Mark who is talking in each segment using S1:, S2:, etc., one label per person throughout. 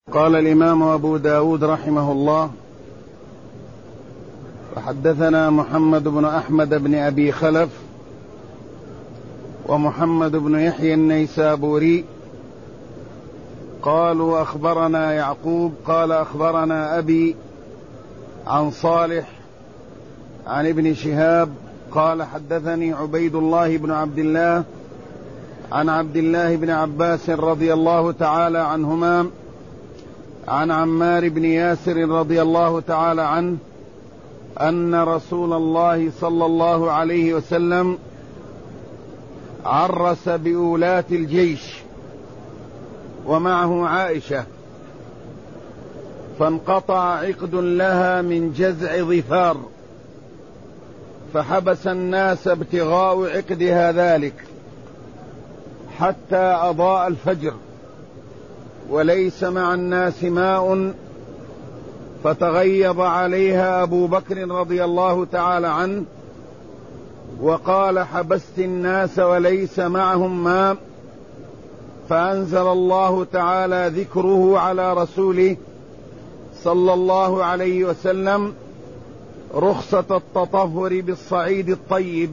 S1: قال الإمام أبو داود رحمه الله: فحدثنا محمد بن أحمد بن أبي خلف ومحمد بن يحيى النيسابوري قالوا أخبرنا يعقوب قال أخبرنا أبي عن صالح عن ابن شهاب قال حدثني عبيد الله بن عبد الله عن عبد الله بن عباس رضي الله تعالى عنهما عن عمار بن ياسر رضي الله تعالى عنه أن رسول الله صلى الله عليه وسلم عرس بأولاة الجيش ومعه عائشة، فانقطع عقد لها من جزع ظفار، فحبس الناس ابتغاء عقدها ذلك حتى أضاء الفجر، وليس مع الناس ماء، فتغيظ عليها أبو بكر رضي الله تعالى عنه وقال: حبست الناس وليس معهم ماء، فأنزل الله تعالى ذكره على رسوله صلى الله عليه وسلم رخصة التطهر بالصعيد الطيب،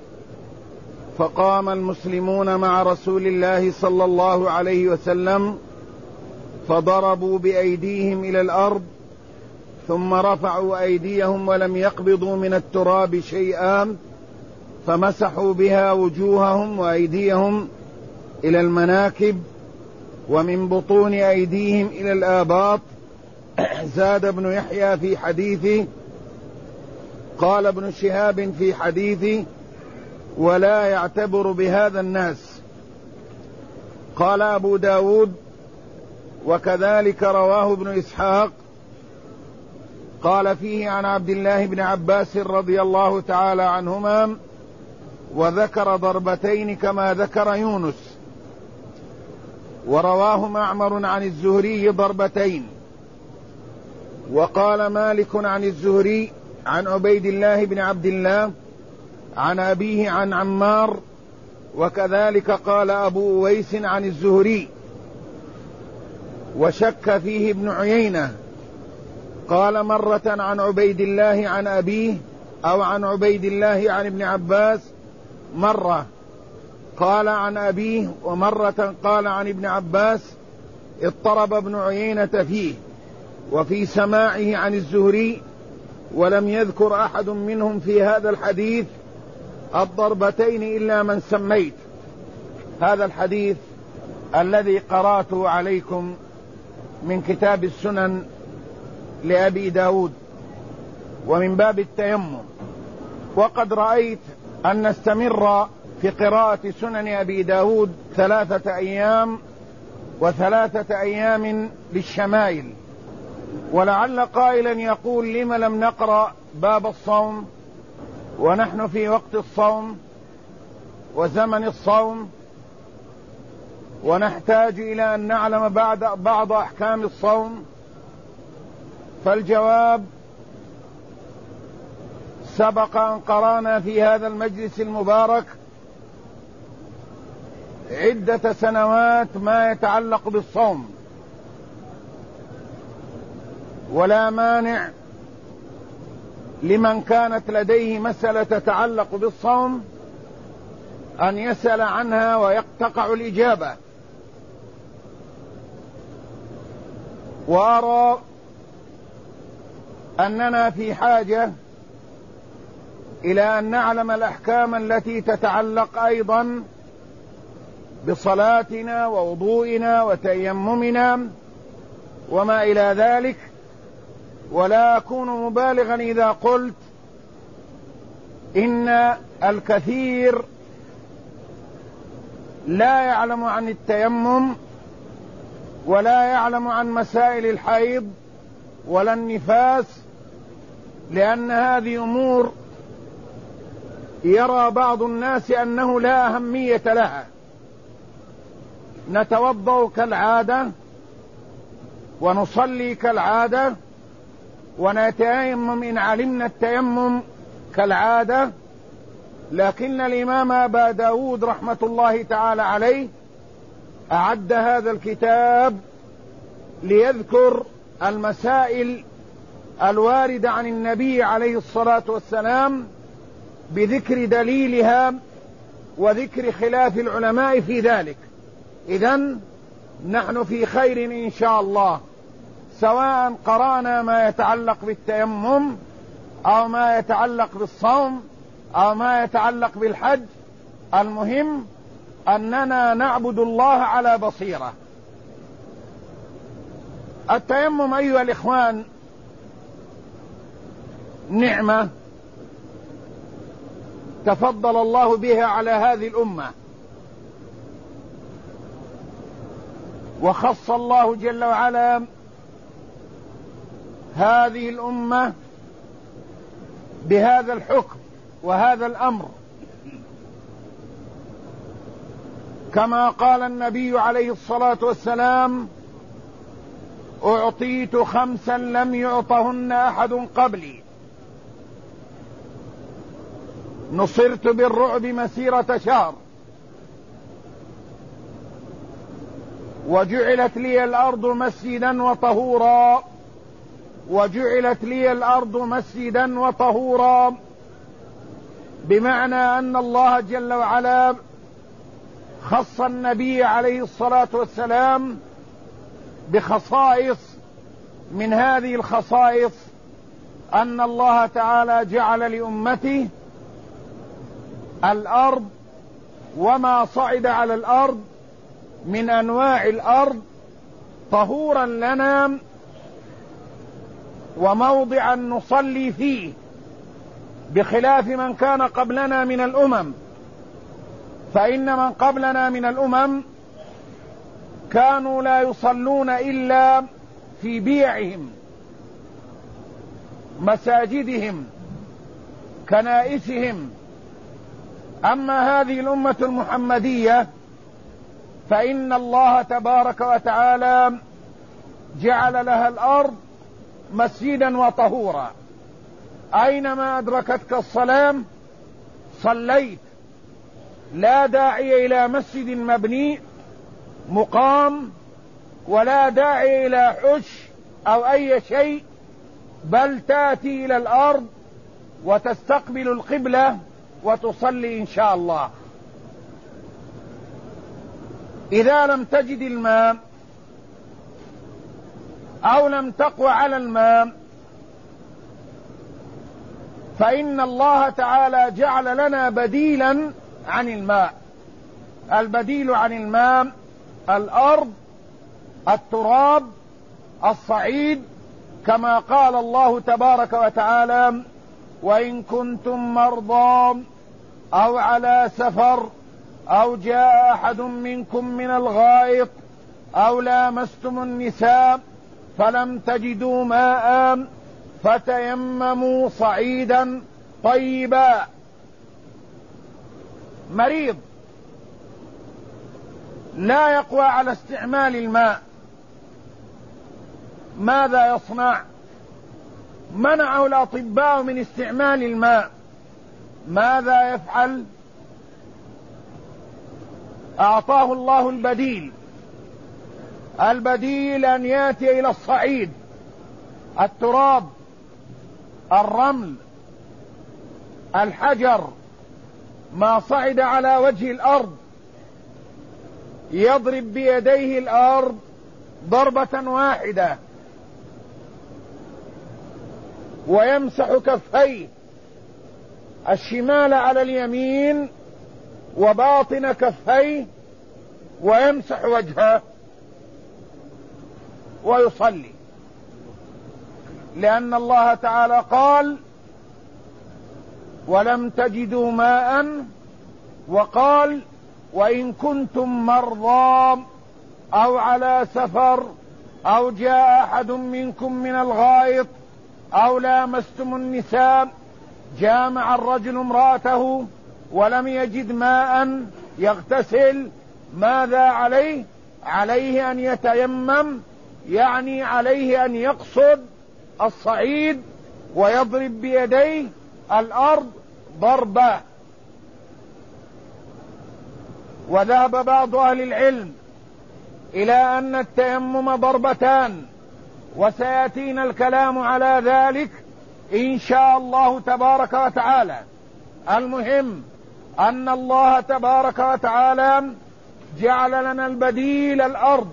S1: فقام المسلمون مع رسول الله صلى الله عليه وسلم فضربوا بأيديهم إلى الأرض، ثم رفعوا أيديهم ولم يقبضوا من التراب شيئا، فمسحوا بها وجوههم وأيديهم إلى المناكب ومن بطون أيديهم إلى الآباط. زاد ابن يحيى في حديثه. قال ابن شهاب في حديثه: ولا يعتبر بهذا الناس. قال أبو داود: وكذلك رواه ابن إسحاق قال فيه عن عبد الله بن عباس رضي الله تعالى عنهما، وذكر ضربتين كما ذكر يونس، ورواه معمر عن الزهري ضربتين. وقال مالك عن الزهري عن عبيد الله بن عبد الله عن أبيه عن عمار، وكذلك قال أبو أويس عن الزهري، وشك فيه ابن عيينة، قال مرة عن عبيد الله عن أبيه أو عن عبيد الله عن ابن عباس، مرة قال عن أبيه ومرة قال عن ابن عباس، اضطرب ابن عيينة فيه وفي سماعه عن الزهري، ولم يذكر أحد منهم في هذا الحديث الضربتين إلا من سميت. هذا الحديث الذي قرأته عليكم من كتاب السنن لأبي داود ومن باب التيمم، وقد رأيت أن نستمر في قراءة سنن أبي داود 3 أيام و3 أيام للشمائل. ولعل قائلا يقول: لم لم نقرأ باب الصوم ونحن في وقت الصوم وزمن الصوم، ونحتاج إلى أن نعلم بعض أحكام الصوم؟ فالجواب: سبق أن قرأنا في هذا المجلس المبارك عدة سنوات ما يتعلق بالصوم، ولا مانع لمن كانت لديه مسألة تتعلق بالصوم أن يسأل عنها ويقتقع الإجابة. وأرى أننا في حاجة إلى أن نعلم الأحكام التي تتعلق أيضا بصلاتنا ووضوئنا وتيممنا وما إلى ذلك، ولا أكون مبالغا إذا قلت إن الكثير لا يعلم عن التيمم ولا يعلم عن مسائل الحيض ولا النفاس، لأن هذه أمور يرى بعض الناس أنه لا أهمية لها. نتوضأ كالعادة ونصلي كالعادة ونتيمم إن علمنا التيمم كالعادة، لكن الإمام أبا داود رحمة الله تعالى عليه أعد هذا الكتاب ليذكر المسائل الواردة عن النبي عليه الصلاة والسلام بذكر دليلها وذكر خلاف العلماء في ذلك. إذن نحن في خير إن شاء الله، سواء قرأنا ما يتعلق بالتيمم أو ما يتعلق بالصوم أو ما يتعلق بالحج. المهم أننا نعبد الله على بصيرة. التيمم أيها الإخوان نعمة تفضل الله بها على هذه الأمة، وخص الله جل وعلا هذه الأمة بهذا الحكم وهذا الأمر، كما قال النبي عليه الصلاة والسلام: أعطيت 5 لم يعطهن أحد قبلي، نصرت بالرعب مسيرة شهر، وجعلت لي الأرض مسجدا وطهورا، وجعلت لي الأرض مسجدا وطهورا، بمعنى أن الله جل وعلا خص النبي عليه الصلاة والسلام بخصائص. من هذه الخصائص أن الله تعالى جعل لأمته الأرض وما صعد على الأرض من أنواع الأرض طهورا لنا وموضعا نصلي فيه، بخلاف من كان قبلنا من الأمم. فإن من قبلنا من الأمم كانوا لا يصلون إلا في بيعهم، مساجدهم، كنائسهم. أما هذه الأمة المحمدية فإن الله تبارك وتعالى جعل لها الأرض مسجدا وطهورا، أينما أدركتك الصلاة صليت، لا داعي إلى مسجد مبني مقام، ولا داعي إلى حش أو أي شيء، بل تأتي إلى الأرض وتستقبل القبلة وتصلي إن شاء الله. إذا لم تجد الماء أو لم تقوى على الماء فإن الله تعالى جعل لنا بديلا عن الماء. البديل عن الماء الأرض، التراب، الصعيد، كما قال الله تبارك وتعالى: وإن كنتم مرضى أو على سفر أو جاء أحد منكم من الغائط أو لامستم النساء فلم تجدوا ماء فتيمموا صعيدا طيبا. مريض لا يقوى على استعمال الماء، ماذا يصنع؟ منعه الأطباء من استعمال الماء، ماذا يفعل؟ أعطاه الله البديل. البديل أن يأتي إلى الصعيد، التراب، الرمل، الحجر، ما صعد على وجه الأرض، يضرب بيديه الأرض ضربة واحدة ويمسح كفيه، الشمال على اليمين وباطن كفيه، ويمسح وجهه ويصلي، لأن الله تعالى قال: ولم تجدوا ماء، وقال: وإن كنتم مرضى أو على سفر أو جاء أحد منكم من الغائط أو لامستم النساء. جامع الرجل امرأته ولم يجد ماء يغتسل، ماذا عليه؟ عليه أن يتيمم، يعني عليه أن يقصد الصعيد ويضرب بيديه الأرض ضربة. وذهب بعض أهل العلم إلى أن التيمم ضربتان، وسيأتينا الكلام على ذلك إن شاء الله تبارك وتعالى. المهم أن الله تبارك وتعالى جعل لنا البديل الأرض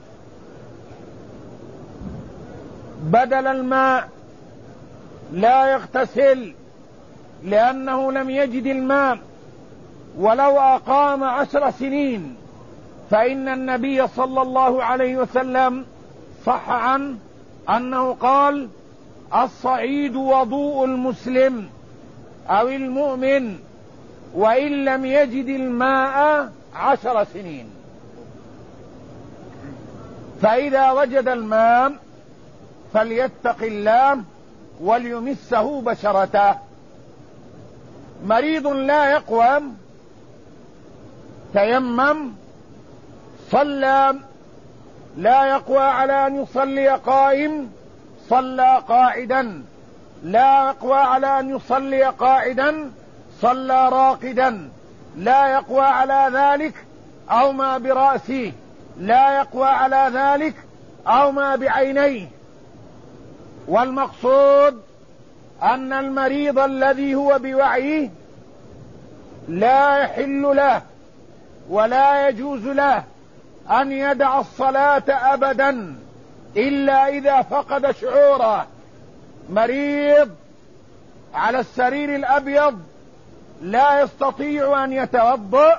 S1: بدل الماء، لا يغتسل لأنه لم يجد الماء ولو أقام 10 سنين، فإن النبي صلى الله عليه وسلم صح عنه أنه قال: الصعيد وضوء المسلم أو المؤمن وإن لم يجد الماء 10 سنين. فإذا وجد الماء فليتق الله وليمسه بشرته. مريض لا يقوم تيمم، صلى، لا يقوى على أن يصلي قائم صلى قاعدا، لا يقوى على أن يصلي قاعدا صلى راقدا، لا يقوى على ذلك أو ما برأسه، لا يقوى على ذلك أو ما بعينيه. والمقصود أن المريض الذي هو بوعيه لا يحل له ولا يجوز له أن يدع الصلاة أبدا إلا إذا فقد شعوره. مريض على السرير الأبيض لا يستطيع أن يتوضأ،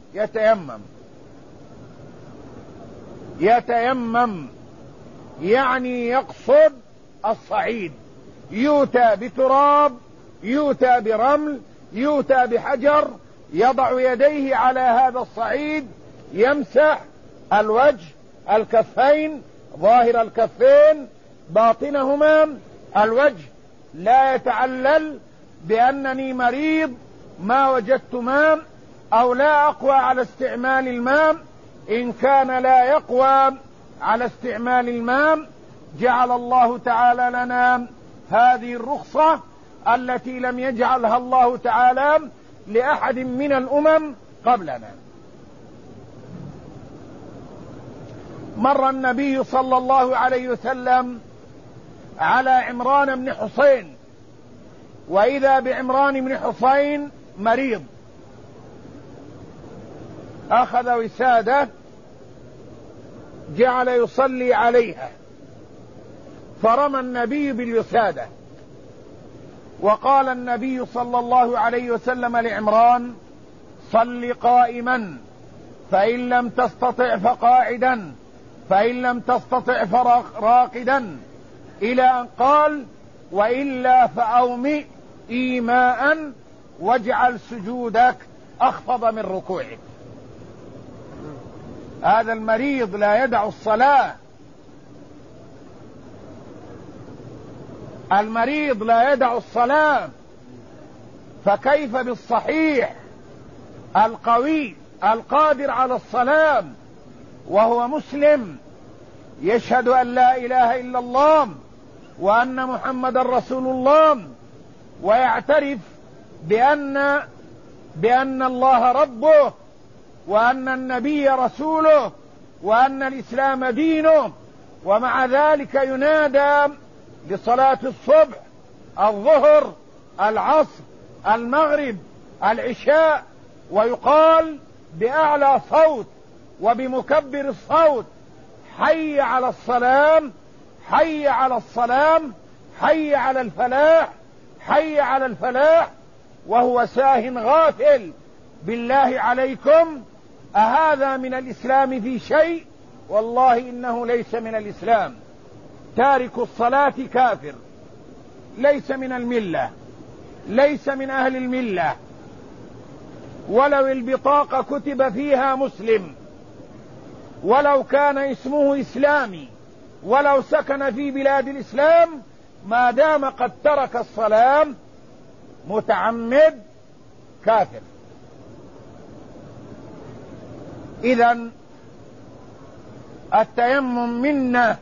S1: يتيمم يعني يقصد الصعيد، يؤتى بتراب، يؤتى برمل، يؤتى بحجر، يضع يديه على هذا الصعيد، يمسح الوجه، الكفين، ظاهر الكفين، باطنهما، الوجه. لا يتعلل بأنني مريض ما وجدت ماء أو لا أقوى على استعمال الماء. إن كان لا يقوى على استعمال الماء جعل الله تعالى لنا هذه الرخصة التي لم يجعلها الله تعالى لأحد من الأمم قبلنا. مر النبي صلى الله عليه وسلم على عمران بن حسين، وإذا بعمران بن حسين مريض، أخذ وسادة جعل يصلي عليها، فرمى النبي بالوسادة، وقال النبي صلى الله عليه وسلم لعمران: صل قائما، فإن لم تستطع فقاعدا، فإن لم تستطع فراقدا، إلى أن قال: وإلا فأومئ إيماء واجعل سجودك أخفض من ركوعك. هذا المريض لا يدع الصلاة، المريض لا يدع الصلاة، فكيف بالصحيح القوي القادر على الصلاة وهو مسلم يشهد أن لا إله إلا الله وأن محمد رسول الله، ويعترف بأن الله ربه، وأن النبي رسوله، وأن الإسلام دينه، ومع ذلك ينادى لصلاة الصبح، الظهر، العصر، المغرب، العشاء، ويقال بأعلى صوت وبمكبر الصوت: حي على الصلاة، حي على الصلاة، حي على الفلاح، حي على الفلاح، وهو ساه غافل. بالله عليكم، أهذا من الإسلام في شيء؟ والله إنه ليس من الإسلام. تارك الصلاة كافر، ليس من الملة، ليس من أهل الملة، ولو البطاقة كتب فيها مسلم، ولو كان اسمه إسلامي، ولو سكن في بلاد الإسلام، ما دام قد ترك الصلاة متعمد كافر. إذن التيمم منة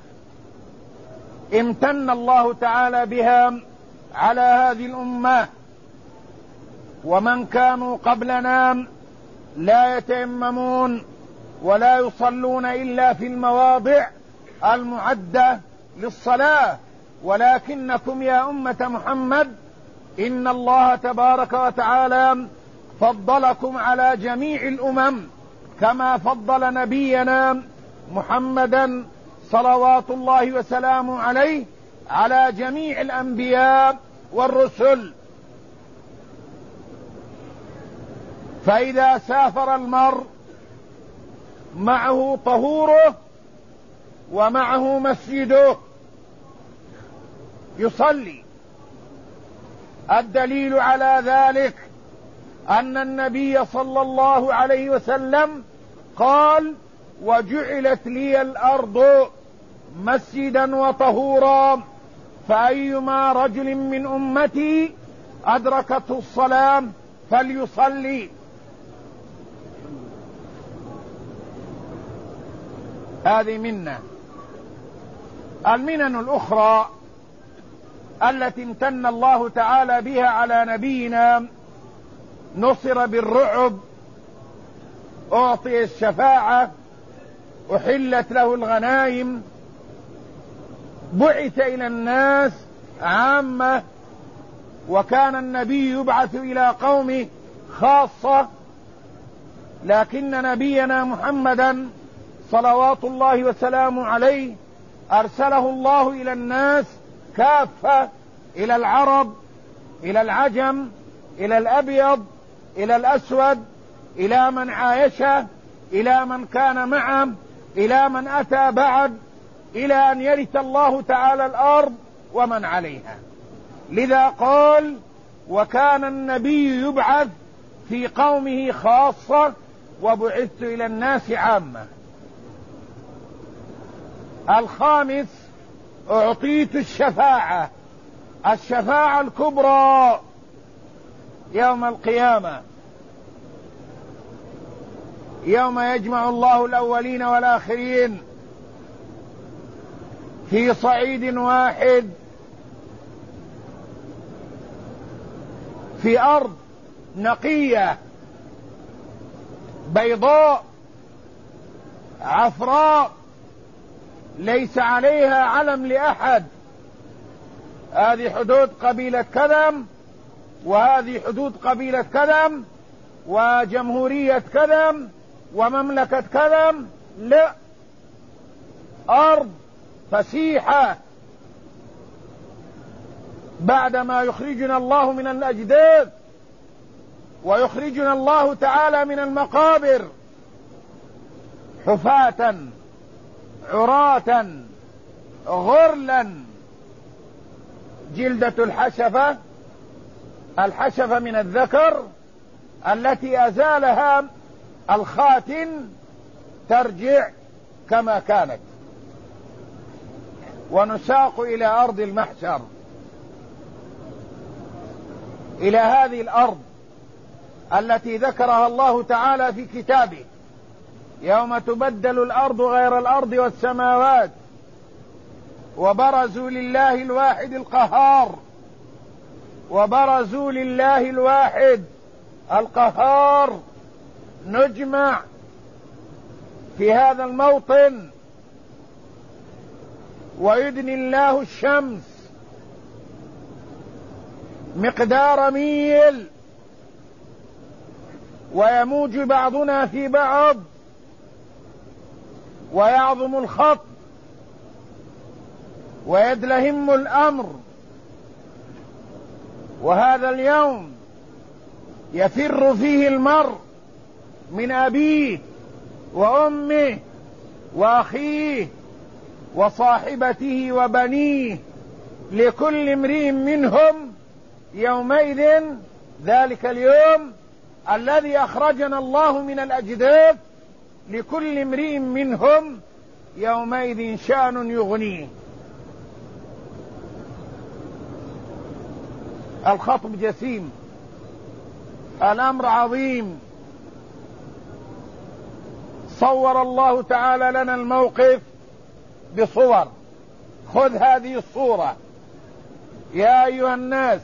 S1: امتن الله تعالى بها على هذه الأمة، ومن كانوا قبلنا لا يتيممون ولا يصلون إلا في المواضع المعدة للصلاة، ولكنكم يا أمة محمد إن الله تبارك وتعالى فضلكم على جميع الأمم كما فضل نبينا محمدا صلوات الله وسلامه عليه على جميع الأنبياء والرسل. فإذا سافر المرء معه طهوره ومعه مسجده يصلي. الدليل على ذلك أن النبي صلى الله عليه وسلم قال: وجعلت لي الأرض مسجدا وطهورا، فأيما رجل من أمتي أدركته الصلاة فليصلي. هذه منة. المنن الأخرى التي امتن الله تعالى بها على نبينا: نصر بالرعب، أعطي الشفاعة، أحلت له الغنائم، بعث إلى الناس عامة، وكان النبي يبعث إلى قومه خاصة، لكن نبينا محمدا صلوات الله وسلامه عليه أرسله الله إلى الناس كافة، إلى العرب، إلى العجم، إلى الأبيض، إلى الأسود، إلى من عايشه، إلى من كان معه، إلى من أتى بعد، إلى أن يرث الله تعالى الأرض ومن عليها. لذا قال: وكان النبي يبعث في قومه خاصة وبعثت إلى الناس عامة. الخامس: أعطيت الشفاعة، الشفاعة الكبرى يوم القيامة، يوم يجمع الله الأولين والآخرين في صعيد واحد، في أرض نقية بيضاء عفراء ليس عليها علم لأحد. هذه حدود قبيلة كذا، وهذه حدود قبيلة كذا، وجمهورية كذا، ومملكة كذا. لا، أرض فسيحة. بعدما يخرجنا الله من الأجداث ويخرجنا الله تعالى من المقابر حفاة عراة غرلا، جلدة الحشفة من الذكر التي أزالها الخاتن ترجع كما كانت، ونساق إلى أرض المحشر، إلى هذه الأرض التي ذكرها الله تعالى في كتابه: يوم تبدل الأرض غير الأرض والسماوات وبرزوا لله الواحد القهار. وبرزوا لله الواحد القهار. نجمع في هذا الموطن، ويدني الله الشمس مقدار ميل، ويموج بعضنا في بعض، ويعظم الخط، ويدلهم الأمر. وهذا اليوم يفر فيه المرء من أبيه وأمه وأخيه وصاحبته وبنيه، لكل امرئ منهم يومئذ ذلك اليوم الذي أخرجنا الله من الأجداث، لكل امرئ منهم يومئذ شأن يغنيه. الخطب جسيم، الأمر عظيم. صور الله تعالى لنا الموقف بصور. خذ هذه الصورة: يا أيها الناس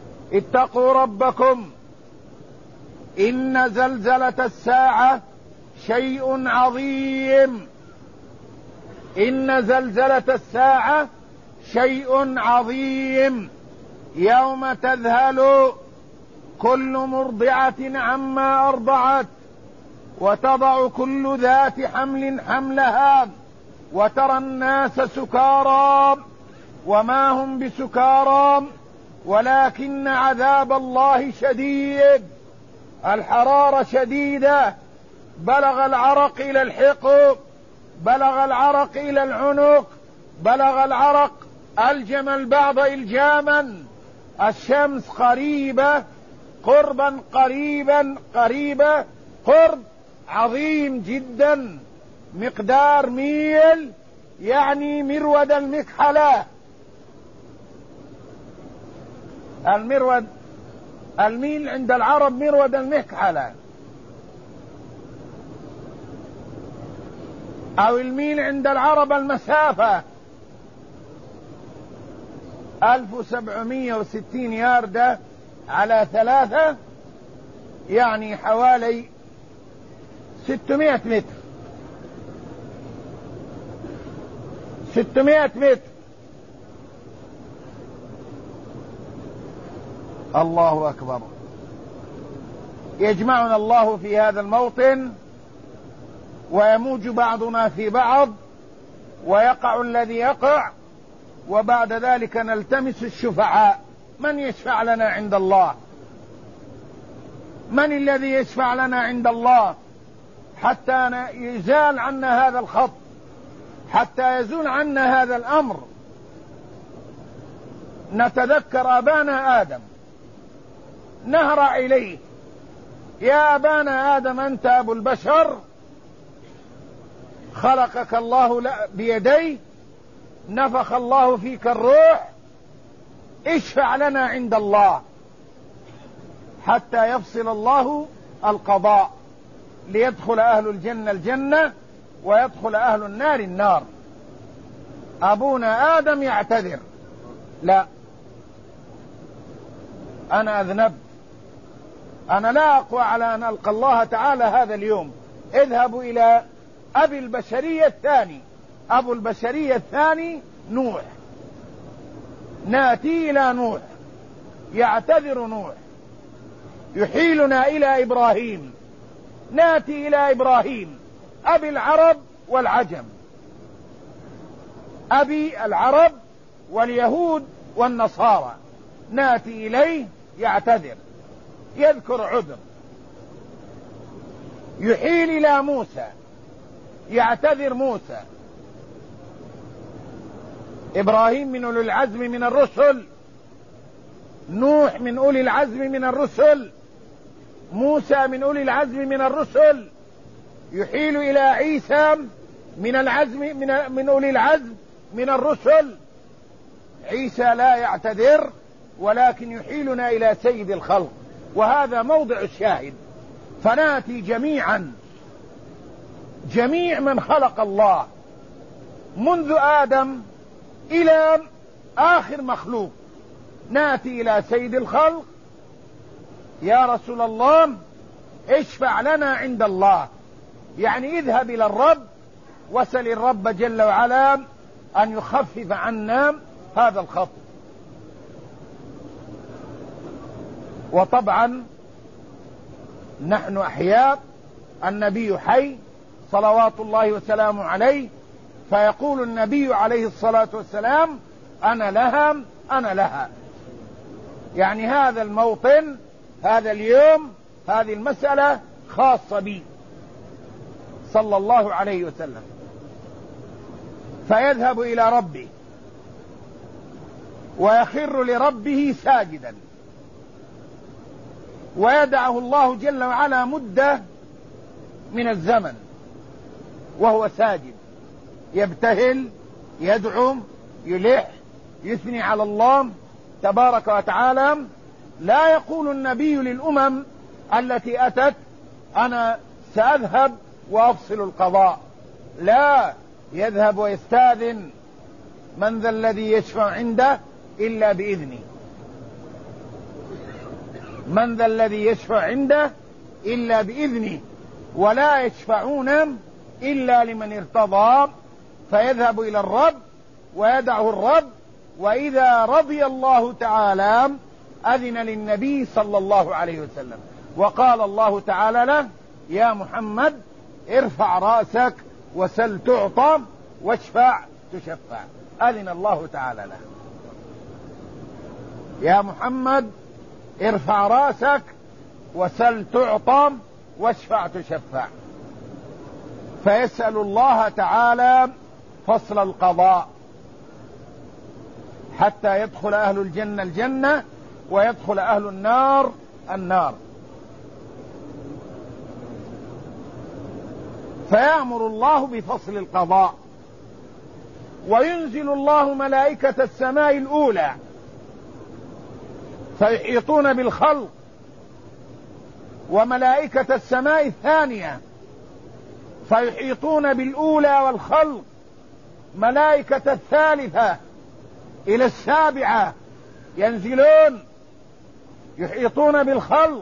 S1: اتقوا ربكم، إن زلزلة الساعة شيء عظيم. إن زلزلة الساعة شيء عظيم، يوم تذهل كل مرضعة عما أرضعت وتضع كل ذات حمل حملها وترى الناس سكارى وما هم بسكارى ولكن عذاب الله شديد. الحرارة شديدة، بلغ العرق إلى الحقوق، بلغ العرق إلى العنق، بلغ العرق ألجم البعض إلجاما. الشمس قريبة، قربا قريبة قرب عظيم جدا، مقدار ميل، يعني مرود المكحلة. الميل عند العرب مرود المكحلة، أو الميل عند العرب المسافة. 1760 ياردة على 3، يعني حوالي 600 متر. 600 متر. الله أكبر. يجمعنا الله في هذا الموطن ويموج بعضنا في بعض ويقع الذي يقع، وبعد ذلك نلتمس الشفعاء. من يشفع لنا عند الله؟ من الذي يشفع لنا عند الله حتى يزال عنا هذا الخط، حتى يزول عنا هذا الأمر؟ نتذكر أبانا آدم، نهرع إليه: يا أبانا آدم أنت أبو البشر، خلقك الله بيديه، نفخ الله فيك الروح، اشفع لنا عند الله حتى يفصل الله القضاء، ليدخل أهل الجنة الجنة ويدخل أهل النار النار. أبونا آدم يعتذر: لا، أنا أذنبت، أنا لا أقوى على أن ألقى الله تعالى هذا اليوم. اذهبوا إلى أبي البشرية الثاني. أبو البشرية الثاني نوح. ناتي إلى نوح، يعتذر نوح، يحيلنا إلى إبراهيم. ناتي إلى إبراهيم، أبي العرب والعجم، أبي العرب واليهود والنصارى. ناتي إليه يعتذر، يذكر عذر. يحيل إلى موسى، يعتذر موسى. إبراهيم من أولي العزم من الرسل، نوح من أولي العزم من الرسل، موسى من أولي العزم من الرسل. يحيل إلى عيسى من العزم من أولي العزم من الرسل. عيسى لا يعتذر، ولكن يحيلنا إلى سيد الخلق، وهذا موضع الشاهد. فناتي جميعا، جميع من خلق الله منذ آدم إلى آخر مخلوق، ناتي إلى سيد الخلق: يا رسول الله اشفع لنا عند الله. يعني اذهب إلى الرب وسل الرب جل وعلا أن يخفف عنا هذا الخط. وطبعا نحن أحياء، النبي حي صلوات الله وسلامه عليه، فيقول النبي عليه الصلاة والسلام: أنا لها أنا لها. يعني هذا الموطن، هذا اليوم، هذه المسألة خاصة بي صلى الله عليه وسلم. فيذهب إلى ربه ويخر لربه ساجدا، ويدعه الله جل وعلا مدة من الزمن وهو ساجد، يبتهل، يدعو، يلح، يثني على الله تبارك وتعالى. لا يقول النبي للأمم التي أتت: أنا سأذهب وأفصل القضاء. لا، يذهب ويستاذن: من ذا الذي يشفع عنده إلا بإذنه، من ذا الذي يشفع عنده إلا بإذنه. ولا يشفعون إلا لمن ارتضى، فيذهب إلى الرب ويدعه الرب، وإذا رضي الله تعالى أذن للنبي صلى الله عليه وسلم، وقال الله تعالى له: يا محمد ارفع رأسك وسل تعطى واشفع تشفع. أذن الله تعالى له: يا محمد ارفع رأسك وسل تعطى واشفع تشفع. فيسأل الله تعالى فصل القضاء حتى يدخل أهل الجنة الجنة ويدخل أهل النار النار. فيأمر الله بفصل القضاء، وينزل الله ملائكة السماء الأولى فيحيطون بالخلق، وملائكة السماء الثانية فيحيطون بالأولى والخلق، ملائكة الثالثة إلى السابعة ينزلون يحيطون بالخلق،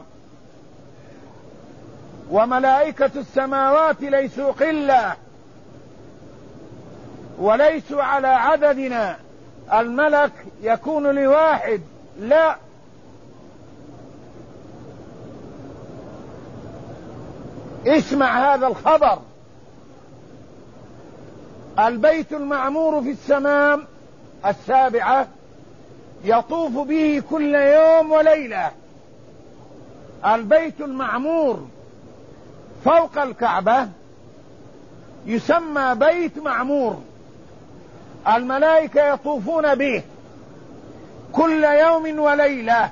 S1: وملائكة السماوات ليسوا قلة وليسوا على عددنا، الملك يكون لواحد، لا، اسمع هذا الخبر: البيت المعمور في السماء السابعة يطوف به كل يوم وليلة. البيت المعمور فوق الكعبة يسمى بيت معمور، الملائكة يطوفون به كل يوم وليلة،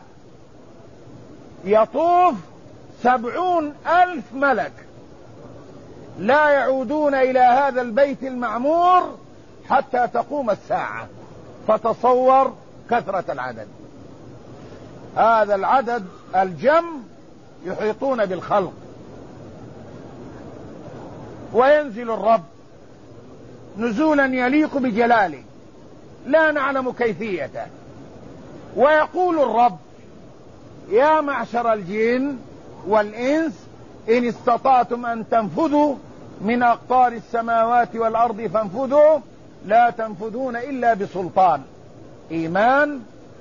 S1: يطوف 70,000 ملك لا يعودون إلى هذا البيت المعمور حتى تقوم الساعة. فتصور كثرة العدد، هذا العدد الجم يحيطون بالخلق. وينزل الرب نزولا يليق بجلاله لا نعلم كيفيته، ويقول الرب: يا معشر الجن والإنس إن استطعتم أن تنفذوا من أقطار السماوات والأرض فانفذوا، لا تنفذون إلا بسلطان. إيمان،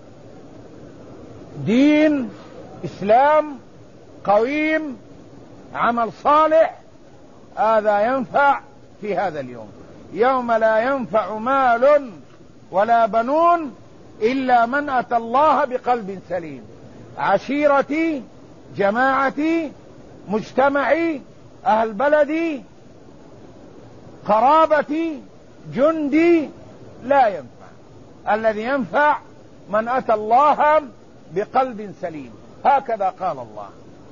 S1: دين، إسلام قويم، عمل صالح، هذا ينفع في هذا اليوم، يوم لا ينفع مال ولا بنون إلا من أتى الله بقلب سليم. عشيرتي، جماعتي، مجتمعي، أهل بلدي، قرابتي، جندي، لا ينفع. الذي ينفع من أتى الله بقلب سليم، هكذا قال الله.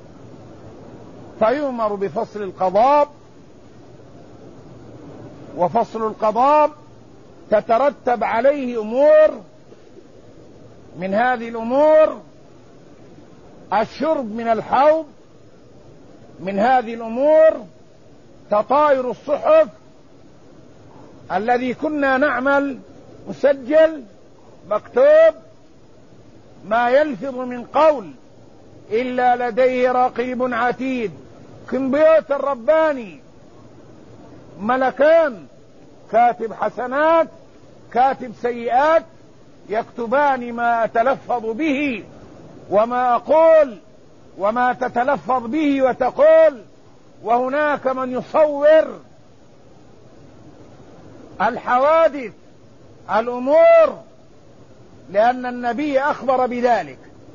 S1: فيؤمر بفصل القضاء، وفصل القضاء تترتب عليه أمور، من هذه الأمور الشرب من الحوض، من هذه الأمور تطاير الصحف الذي كنا نعمل مسجل مكتوب، ما يلفظ من قول إلا لديه رقيب عتيد. كمبيوتر رباني، ملكان، كاتب حسنات كاتب سيئات، يكتبان ما أتلفظ به وما أقول وما تتلفظ به وتقول. وهناك من يصور الحوادث، الأمور، لأن النبي أخبر بذلك.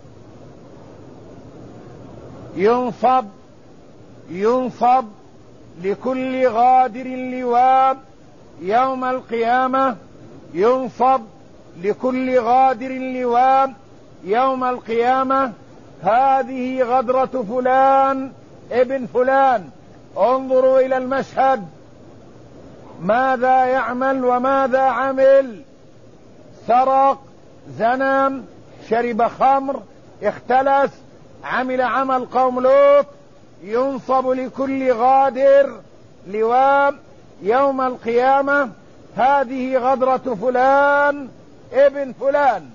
S1: ينصب لكل غادر لواء يوم القيامة، ينصب لكل غادر لواء يوم القيامة: هذه غدرة فلان ابن فلان. انظروا إلى المشهد، ماذا يعمل وماذا عمل؟ سرق، زنى، شرب خمر، اختلس، عمل عمل قوم لوط. ينصب لكل غادر لواء يوم القيامة: هذه غدرة فلان ابن فلان.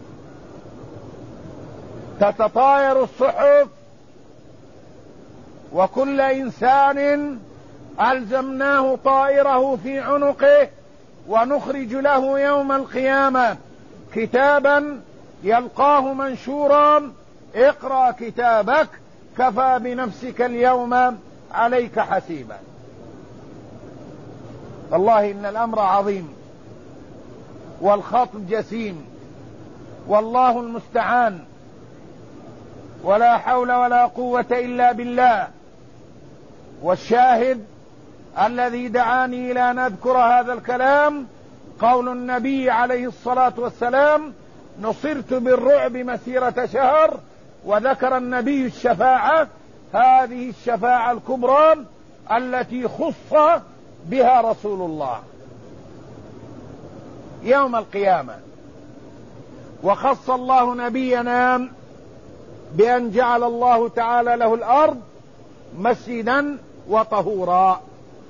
S1: تتطاير الصحف وكل إنسان ألزمناه طائره في عنقه ونخرج له يوم القيامة كتابا يلقاه منشورا اقرأ كتابك كفى بنفسك اليوم عليك حسيبا. والله إن الأمر عظيم والخطب جسيم، والله المستعان، ولا حول ولا قوة إلا بالله. والشاهد الذي دعاني إلى أن أذكر هذا الكلام قول النبي عليه الصلاة والسلام: نصرت بالرعب مسيرة شهر. وذكر النبي الشفاعة، هذه الشفاعة الكبرى التي خص بها رسول الله يوم القيامة. وخص الله نبينا بأن جعل الله تعالى له الأرض مسجدا وطهورا.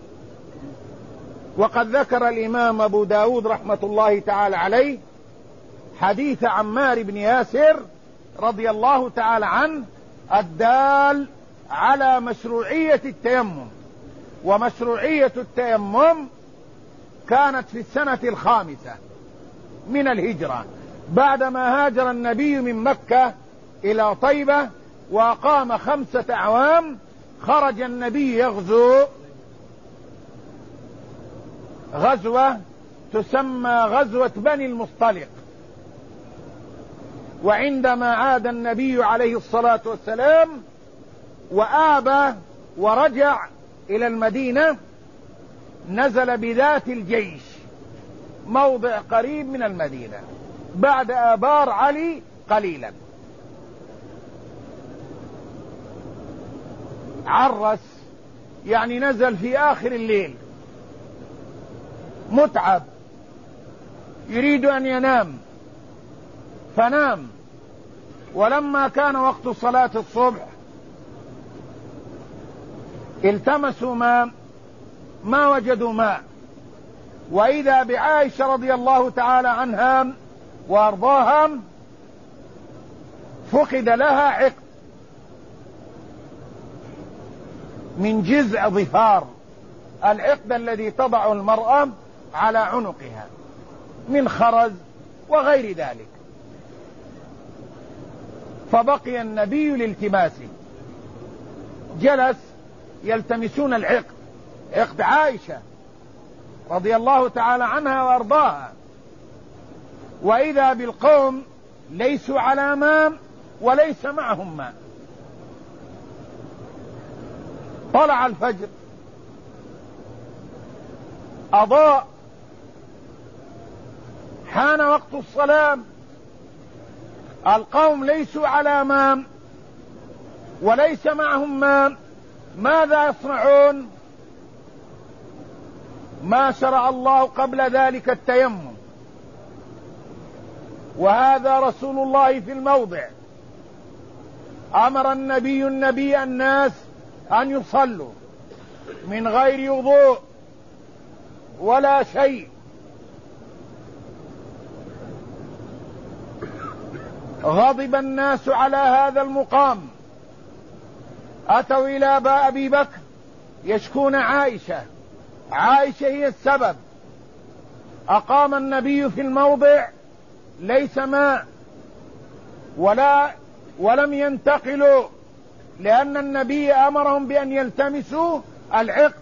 S1: وقد ذكر الإمام أبو داود رحمة الله تعالى عليه حديث عمار بن ياسر رضي الله تعالى عنه الدال على مشروعية التيمم. ومشروعية التيمم كانت في السنة 5 من الهجرة، بعدما هاجر النبي من مكة إلى طيبة وأقام 5 أعوام. خرج النبي يغزو غزوة تسمى غزوة بني المصطلق. وعندما عاد النبي عليه الصلاة والسلام وآبى ورجع إلى المدينة نزل بذات الجيش، موضع قريب من المدينة، بعد آبار علي قليلا. عرس يعني نزل في آخر الليل متعب يريد أن ينام فنام. ولما كان وقت صلاة الصبح التمسوا ماء ما وجدوا ماء، وإذا بعائشة رضي الله تعالى عنها وأرضاها فقد لها عقد من جذع ظفار، العقد الذي تضع المرأة على عنقها من خرز وغير ذلك. فبقي النبي لالتماسه، جلس يلتمسون العقد، عقد عائشة رضي الله تعالى عنها وأرضاها، وإذا بالقوم ليسوا على ماء وليس معهم ماء. طلع الفجر أضاء، حان وقت الصلاة، القوم ليسوا على ماء وليس معهم ماء، ماذا يصنعون؟ ما شرع الله قبل ذلك التيمم، وهذا رسول الله في الموضع. أمر النبي الناس أن يصلوا من غير وضوء ولا شيء. غضب الناس على هذا المقام، أتوا إلى أبي بكر يشكون عائشة هي السبب. أقام النبي في الموضع ليس ماء ولم ينتقلوا، لأن النبي أمرهم بأن يلتمسوا العقد.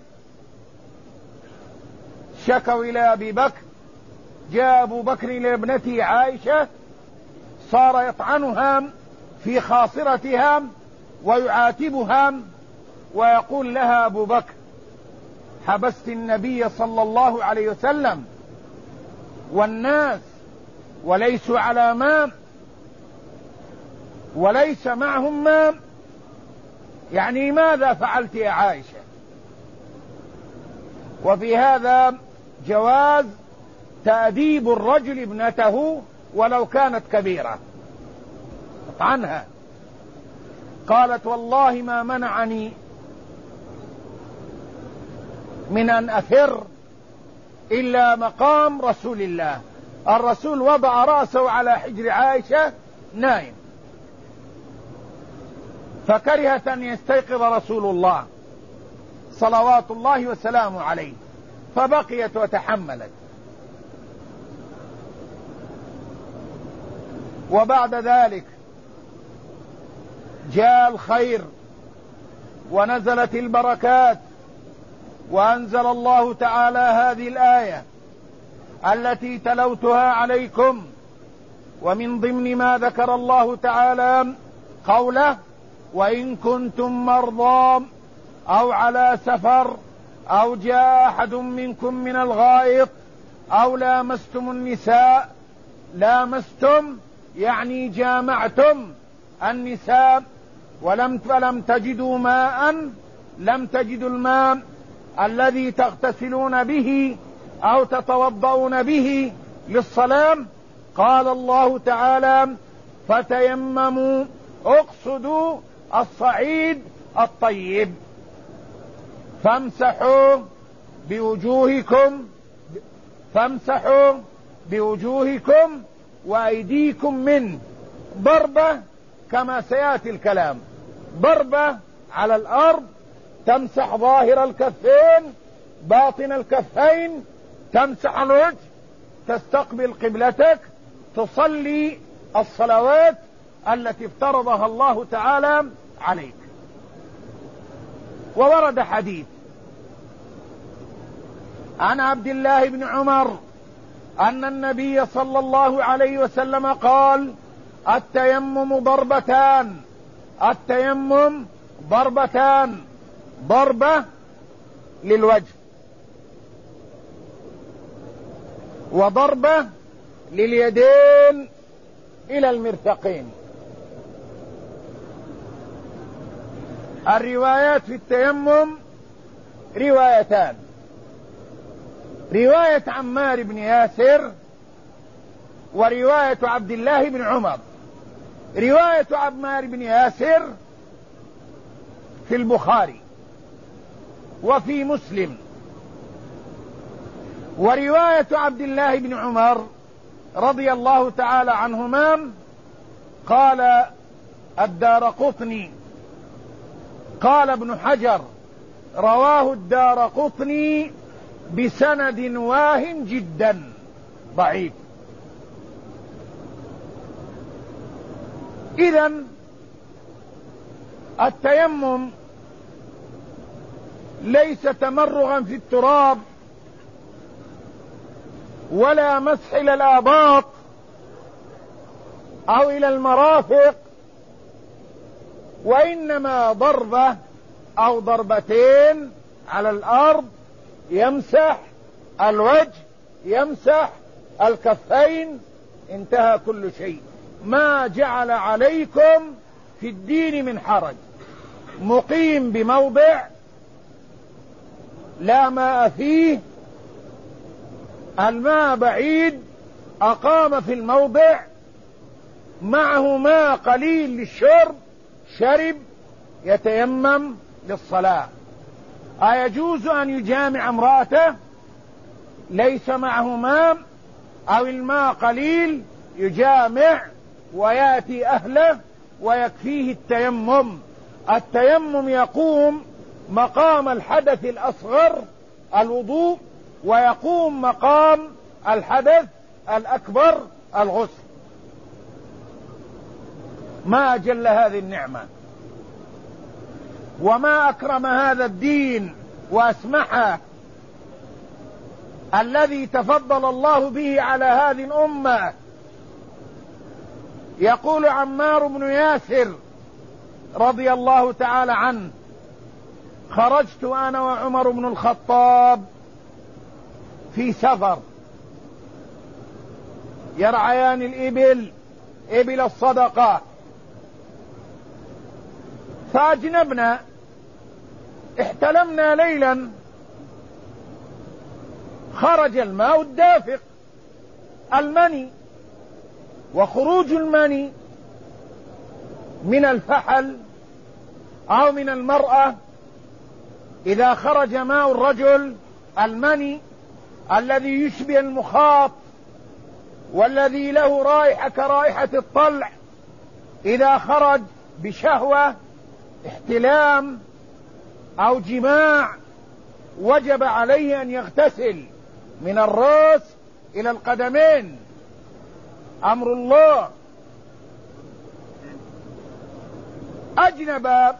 S1: شكوا إلى أبي بكر، جاء أبو بكر إلى ابنته عائشة، صار يطعنها في خاصرتها ويعاتبها ويقول لها أبو بكر: حبست النبي صلى الله عليه وسلم والناس وليسوا على ماء وليس معهم ماء، يعني ماذا فعلت يا عائشة؟ وفي هذا جواز تأديب الرجل ابنته ولو كانت كبيرة عنها. قالت: والله ما منعني من أن أفر إلا مقام رسول الله. الرسول وضع رأسه على حجر عائشة نائم، فكرهت أن يستيقظ رسول الله صلوات الله وسلامه عليه، فبقيت وتحملت. وبعد ذلك جاء الخير ونزلت البركات، وأنزل الله تعالى هذه الآية التي تلوتها عليكم. ومن ضمن ما ذكر الله تعالى قوله: وإن كنتم مرضى أو على سفر أو جاء أحد منكم من الغائط أو لامستم النساء. لامستم يعني جامعتم النساء فلم تجدوا ماء، لم تجدوا الماء الذي تغتسلون به أو تتوضؤون به للصلاة. قال الله تعالى: فتيمموا، اقصدوا الصعيد الطيب، فامسحوا بوجوهكم وأيديكم منه. ضربة كما سيأتي الكلام، ضربة على الأرض، تمسح ظاهر الكفين، باطن الكفين، تمسح الوجه، تستقبل قبلتك، تصلي الصلوات التي افترضها الله تعالى عليك. وورد حديث عن عبد الله بن عمر أن النبي صلى الله عليه وسلم قال: التيمم ضربتان، ضربة للوجه وضربة لليدين إلى المرفقين. الروايات في التيمم روايتان: رواية عمار بن ياسر ورواية عبد الله بن عمر. رواية عمار بن ياسر في البخاري وفي مسلم، ورواية عبد الله بن عمر رضي الله تعالى عنهما قال الدارقطني، قال ابن حجر: رواه الدارقطني بسند واهٍ جدا ضعيف. إذن التيمم ليس تمرغا في التراب ولا مسح إلى الآباط أو إلى المرافق، وإنما ضربة أو ضربتين على الأرض، يمسح الوجه، يمسح الكفين، انتهى كل شيء. ما جعل عليكم في الدين من حرج. مقيم بموضع لا ماء فيه، الماء بعيد، أقام في الموضع، معه ماء قليل للشرب، شرب، يتيمم للصلاة. أيجوز أن يجامع امرأته ليس معه ماء أو الماء قليل؟ يجامع ويأتي أهله ويكفيه التيمم. التيمم يقوم مقام الحدث الأصغر الوضوء، ويقوم مقام الحدث الأكبر الغسل. ما أجل هذه النعمة وما أكرم هذا الدين وأسمحه الذي تفضل الله به على هذه الأمة. يقول عمار بن ياسر رضي الله تعالى عنه: خرجت أنا وعمر بن الخطاب في سفر يرعيان الإبل، إبل الصدقة، فأجنبنا، احتلمنا ليلا، خرج الماء الدافق المني، وخروج المني من الفحل أو من المرأة، إذا خرج ماء الرجل المني الذي يشبه المخاط والذي له رائحة كرائحة الطلع، إذا خرج بشهوة احتلام أو جماع وجب عليه أن يغتسل من الرأس إلى القدمين، أمر الله. أجنبا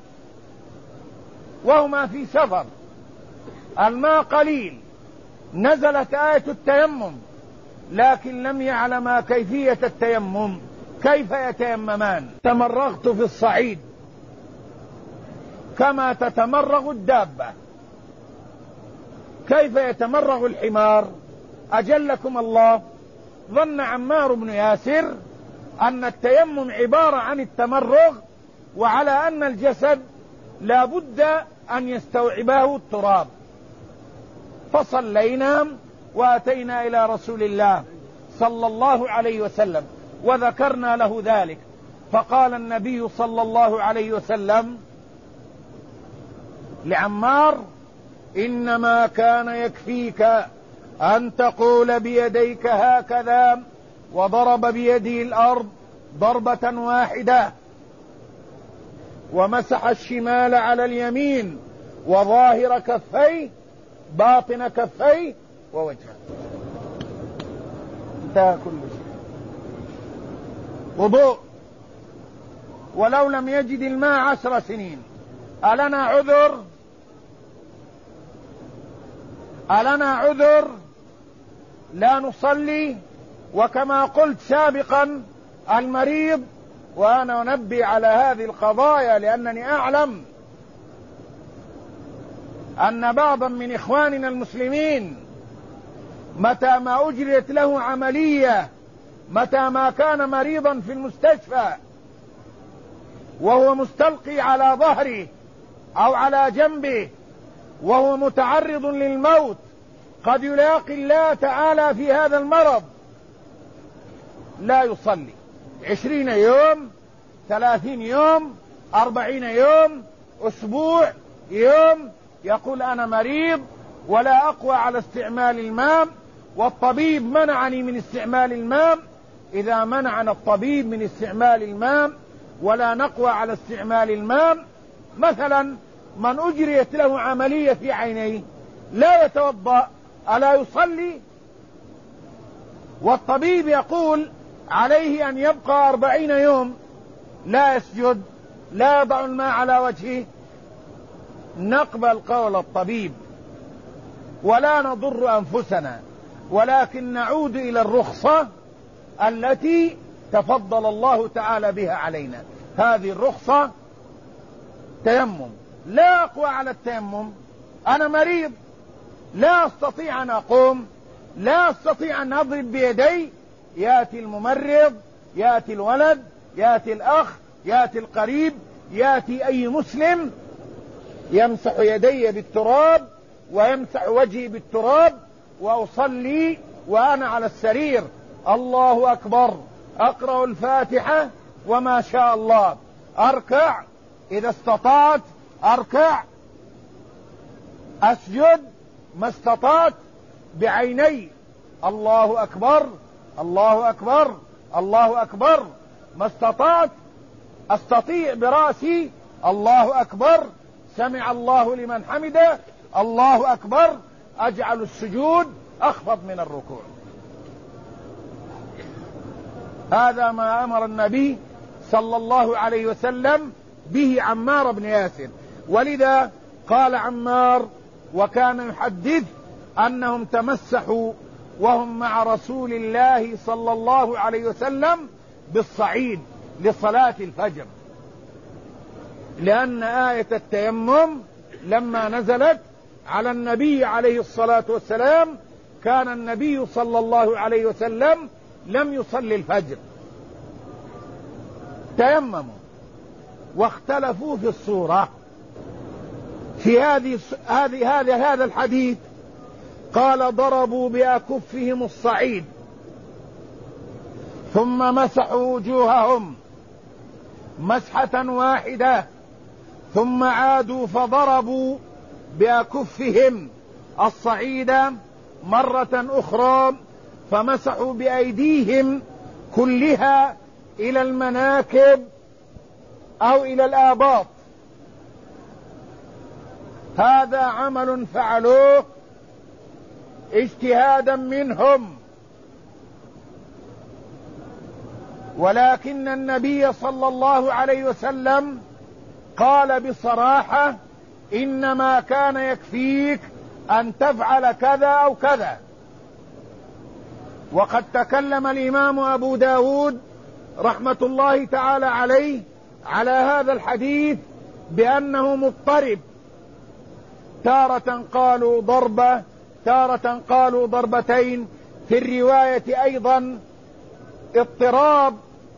S1: وهما في سفر، الماء قليل، نزلت آية التيمم، لكن لم يعلما كيفية التيمم، كيف يتيممان؟ تمرغت في الصعيد كما تتمرغ الدابة. كيف يتمرغ الحمار؟ أجلكم الله. ظن عمار بن ياسر أن التيمم عبارة عن التمرغ، وعلى أن الجسد لا بد أن يستوعبه التراب. فصلينا وأتينا إلى رسول الله صلى الله عليه وسلم وذكرنا له ذلك، فقال النبي صلى الله عليه وسلم لعمار: إنما كان يكفيك أن تقول بيديك هكذا، وضرب بيده الأرض ضربة واحدة، ومسح الشمال على اليمين، وظاهر كفيه باطن كفيه ووجهه. انتهى كل شيء. وضوء ولو لم يجد الماء 10 سنين. ألنا عذر؟ ألنا عذر لا نصلي؟ وكما قلت سابقا، المريض، وأنا أنبه على هذه القضايا لأنني أعلم أن بعضا من إخواننا المسلمين متى ما أجريت له عملية، متى ما كان مريضا في المستشفى وهو مستلقي على ظهره أو على جنبه وهو متعرض للموت، قد يلاقي الله تعالى في هذا المرض، لا يصلي 20 يوم، 30 يوم، 40 يوم، أسبوع، يوم، يقول أنا مريض ولا أقوى على استعمال الماء، والطبيب منعني من استعمال الماء. إذا منعنا الطبيب من استعمال الماء ولا نقوى على استعمال الماء، مثلا من أجريت له عملية في عينيه لا يتوضأ، ألا يصلي؟ والطبيب يقول عليه أن يبقى 40 يوم لا يسجد، لا يضع الماء على وجهه. نقبل قول الطبيب ولا نضر أنفسنا، ولكن نعود إلى الرخصة التي تفضل الله تعالى بها علينا. هذه الرخصة تيمم، لا أقوى على التيمم، أنا مريض لا أستطيع أن أقوم، لا أستطيع أن أضرب بيدي، يأتي الممرض، يأتي الولد، يأتي الأخ، يأتي القريب، يأتي أي مسلم يمسح يدي بالتراب ويمسح وجهي بالتراب، وأصلي وأنا على السرير. الله أكبر، أقرأ الفاتحة وما شاء الله، أركع إذا استطعت، أركع، أسجد ما استطعت بعيني، الله أكبر، الله أكبر، الله أكبر، ما استطعت، أستطيع برأسي، الله أكبر، سمع الله لمن حمده، الله أكبر، أجعل السجود أخفض من الركوع. هذا ما أمر النبي صلى الله عليه وسلم به عمار بن ياسر. ولذا قال عمار وكان يحدث أنهم تمسحوا وهم مع رسول الله صلى الله عليه وسلم بالصعيد لصلاة الفجر، لأن آية التيمم لما نزلت على النبي عليه الصلاة والسلام كان النبي صلى الله عليه وسلم لم يصلي الفجر، تيمموا واختلفوا في الصورة. في هذا الحديث قال ضربوا بأكفهم الصعيد ثم مسحوا وجوههم مسحة واحدة، ثم عادوا فضربوا بأكفهم الصعيد مرة أخرى، فمسحوا بأيديهم كلها إلى المناكب أو إلى الآباط، هذا عمل فعلوه اجتهادا منهم، ولكن النبي صلى الله عليه وسلم قال بصراحة: إنما كان يكفيك أن تفعل كذا أو كذا. وقد تكلم الإمام أبو داود رحمة الله تعالى عليه على هذا الحديث بأنه مضطرب، تارة قالوا ضربة، تارة قالوا ضربتين، في الرواية أيضا اضطراب.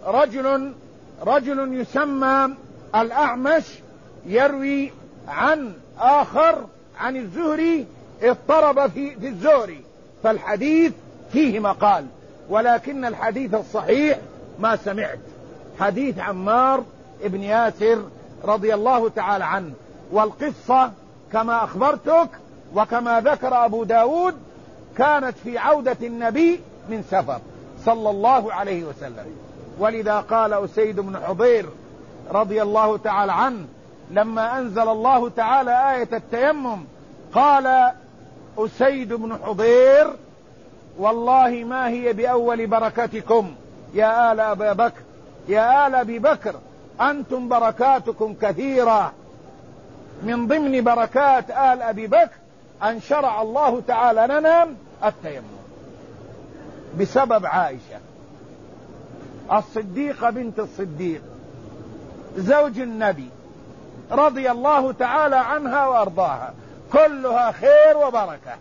S1: رجل يسمى الأعمش يروي عن آخر عن الزهري اضطرب في الزهري، فالحديث فيه مقال، ولكن الحديث الصحيح ما سمعت، حديث عمار ابن ياسر رضي الله تعالى عنه. والقصة كما أخبرتك وكما ذكر أبو داود كانت في عودة النبي من سفر صلى الله عليه وسلم. ولذا قال أسيد بن حضير رضي الله تعالى عنه لما أنزل الله تعالى آية التيمم، قال أسيد بن حضير: والله ما هي بأول بركتكم يا آل أبي بكر، يا آل أبي بكر أنتم بركاتكم كثيرة، من ضمن بركات آل أبي بكر أن شرع الله تعالى لنا التيمم بسبب عائشة الصديقة بنت الصديق زوج النبي رضي الله تعالى عنها وأرضاها، كلها خير وبركة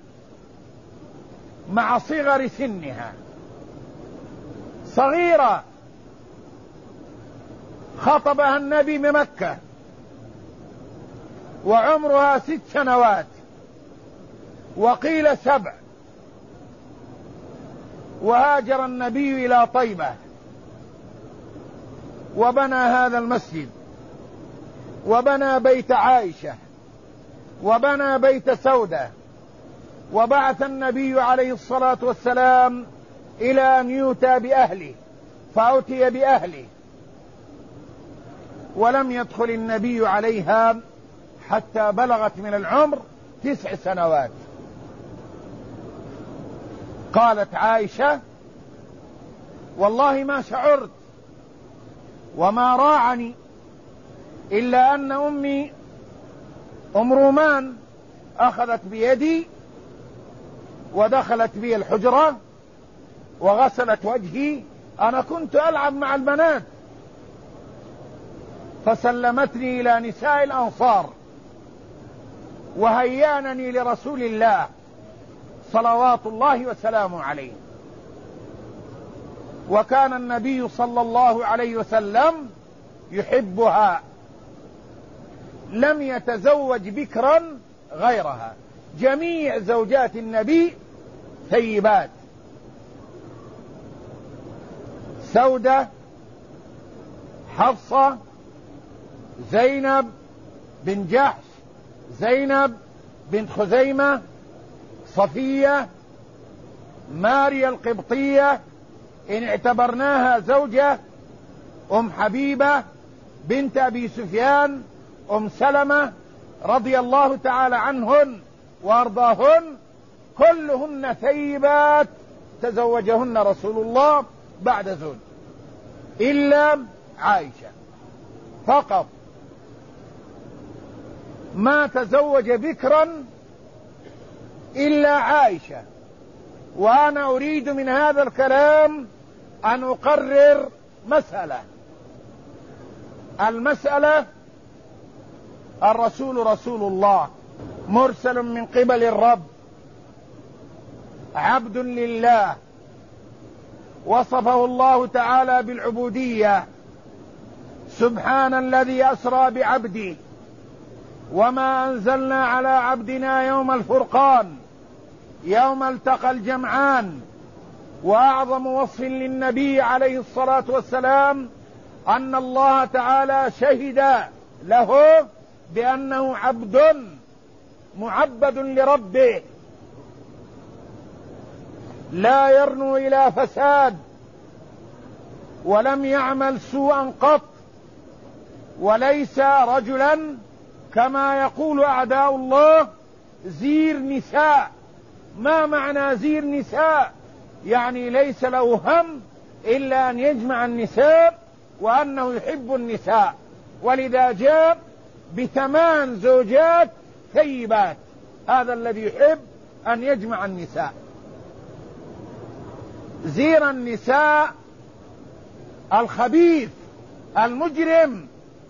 S1: مع صغر سنها، صغيرة خطبها النبي بمكة وعمرها 6 سنوات وقيل 7، وهاجر النبي إلى طيبة وبنى هذا المسجد وبنى بيت عائشة وبنى بيت سودة، وبعث النبي عليه الصلاة والسلام إلى أن يؤتى بأهله، فأتي بأهله ولم يدخل النبي عليها حتى بلغت من العمر 9 سنوات. قالت عائشة: والله ما شعرت وما راعني إلا أن أمي أم رومان أخذت بيدي ودخلت بي الحجرة وغسلت وجهي، أنا كنت ألعب مع البنات، فسلمتني إلى نساء الأنصار وهيانني لرسول الله صلوات الله وسلامه عليه. وكان النبي صلى الله عليه وسلم يحبها، لم يتزوج بكرا غيرها، جميع زوجات النبي ثيبات، سودة، حفصة، زينب بن جحش، زينب بنت خزيمة، صفية، ماريا القبطية إن اعتبرناها زوجة، أم حبيبة بنت أبي سفيان، أم سلمة رضي الله تعالى عنهن وأرضاهن، كلهن ثيبات تزوجهن رسول الله بعد زوج، إلا عائشة فقط ما تزوج بكرا إلا عائشة. وأنا أريد من هذا الكلام أن أقرر المسألة: الرسول رسول الله مرسل من قبل الرب، عبد لله، وصفه الله تعالى بالعبودية، سبحان الذي أسرى بعبده، وما أنزلنا على عبدنا يوم الفرقان يوم التقى الجمعان. وأعظم وصف للنبي عليه الصلاة والسلام أن الله تعالى شهد له بأنه عبد معبد لربه، لا يرنو إلى فساد، ولم يعمل سوءا قط، وليس رجلا كما يقول أعداء الله زير نساء. ما معنى زير نساء؟ يعني ليس له هم إلا أن يجمع النساء وأنه يحب النساء، ولذا جاء ب8 زوجات ثيبات. هذا الذي يحب أن يجمع النساء. زير النساء الخبيث المجرم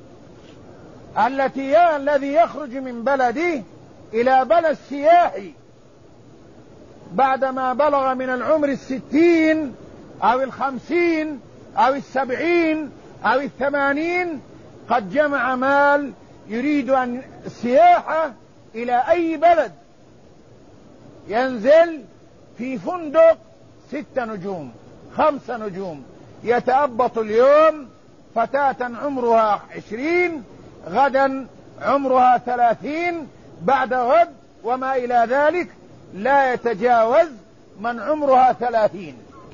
S1: الذي يخرج من بلده إلى بلد سياحي بعدما بلغ من العمر 60 أو 50 أو 70 أو 80، قد جمع مال يريد أن السياحة إلى أي بلد، ينزل في فندق 6 نجوم 5 نجوم، يتأبط اليوم فتاة عمرها 20، غدا عمرها 30، بعد غد وما إلى ذلك لا يتجاوز من عمرها 30،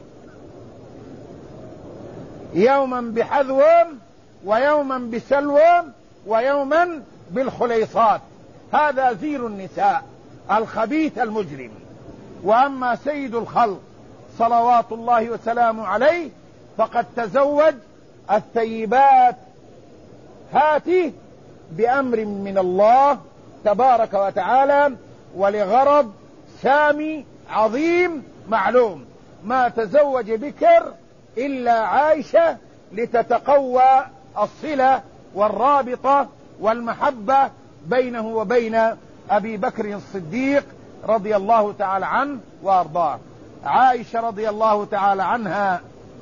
S1: يوما بحذوم ويوما بسلوم ويوما بالخليصات. هذا زير النساء الخبيث المجرم. وأما سيد الخلق صلوات الله وسلامه عليه فقد تزوج الثيبات هاته بأمر من الله تبارك وتعالى ولغرض سامي عظيم معلوم. ما تزوج بكر إلا عائشة لتتقوى الصلة والرابطة والمحبة بينه وبين أبي بكر الصديق رضي الله تعالى عنه وأرضاه. عائشة رضي الله تعالى عنها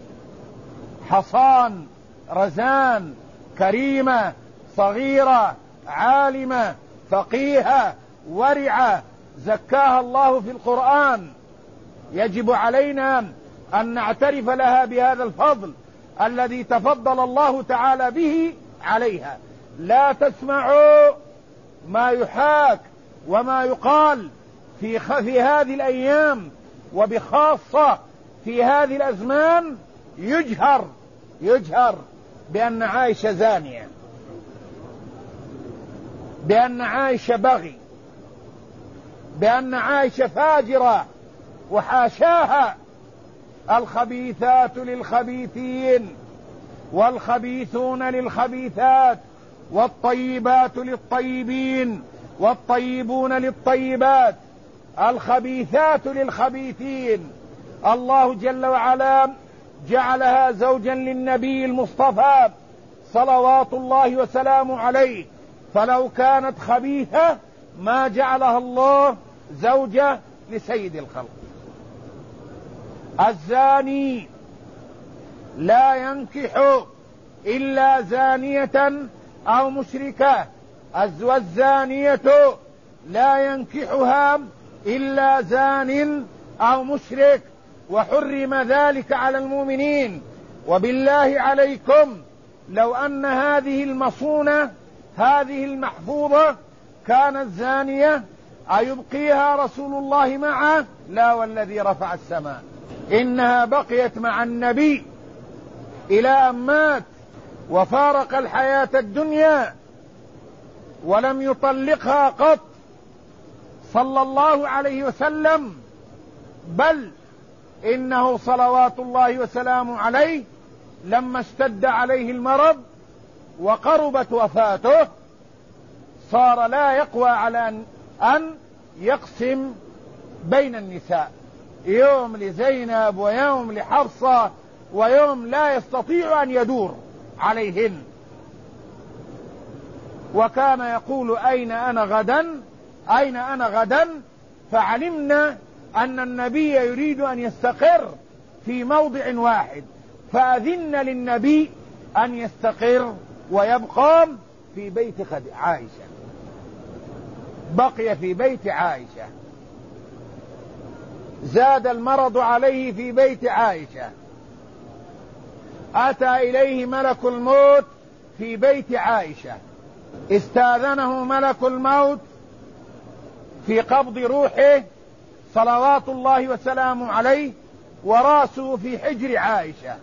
S1: حصان رزان كريمة صغيرة عالمة فقيهة ورعة زكاها الله في القرآن. يجب علينا أن نعترف لها بهذا الفضل الذي تفضل الله تعالى به عليها. لا تسمعوا ما يحاك وما يقال في هذه الأيام، وبخاصة في هذه الأزمان يجهر بأن عائشة زانية، بأن عائشة بغي، بأن عائشة فاجرة، وحاشاها. الخبيثات للخبيثين والخبيثون للخبيثات والطيبات للطيبين والطيبون للطيبات، الخبيثات للخبيثين. الله جل وعلا جعلها زوجا للنبي المصطفى صلوات الله وسلامه عليه، فلو كانت خبيثة ما جعلها الله زوجة لسيد الخلق. الزاني لا ينكح إلا زانية أو مشركة، والزانية لا ينكحها إلا زان أو مشرك، وحرم ذلك على المؤمنين. وبالله عليكم لو أن هذه المصونة هذه المحفوظة كانت زانية أيبقيها رسول الله معه؟ لا والذي رفع السماء، إنها بقيت مع النبي إلى أن مات وفارق الحياة الدنيا ولم يطلقها قط صلى الله عليه وسلم، بل إنه صلوات الله وسلامه عليه لما اشتد عليه المرض وقربت وفاته صار لا يقوى على أن يقسم بين النساء، يوم لزينب ويوم لحفصة ويوم لا يستطيع أن يدور عليهن، وكان يقول أين أنا غدا، فعلمنا أن النبي يريد أن يستقر في موضع واحد، فأذن للنبي أن يستقر ويبقى في بيت عائشة، بقي في بيت عائشة، زاد المرض عليه في بيت عائشة، أتى إليه ملك الموت في بيت عائشة، استاذنه ملك الموت في قبض روحه صلوات الله وسلامه عليه وراسه في حجر عائشة.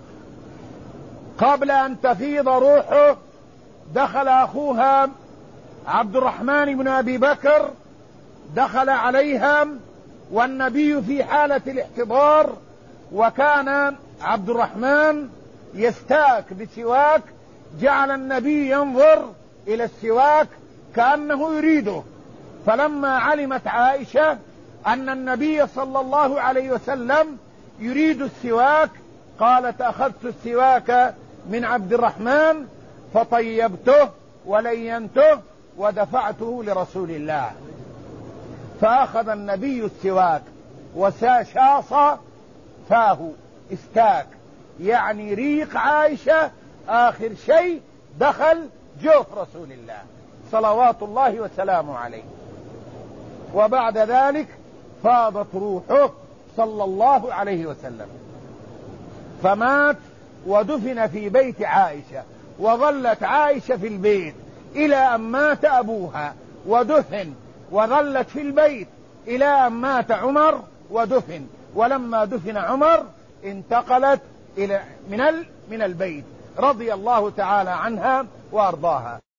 S1: قبل أن تفيض روحه دخل أخوها عبد الرحمن بن أبي بكر دخل عليها والنبي في حالة الاحتضار، وكان عبد الرحمن يستاك بسواك، جعل النبي ينظر إلى السواك كأنه يريده. فلما علمت عائشة أن النبي صلى الله عليه وسلم يريد السواك قالت: أخذت السواك من عبد الرحمن فطيبته ولينته ودفعته لرسول الله. فأخذ النبي السواك وشاص فاه، استاك، يعني ريق عائشة آخر شيء دخل جوف رسول الله صلوات الله وسلامه عليه. وبعد ذلك فاضت روحه صلى الله عليه وسلم، فمات ودفن في بيت عائشة، وظلت عائشة في البيت إلى أن مات أبوها ودفن، وظلت في البيت إلى أن مات عمر ودفن. ولما دفن عمر انتقلت من البيت رضي الله تعالى عنها وأرضاها.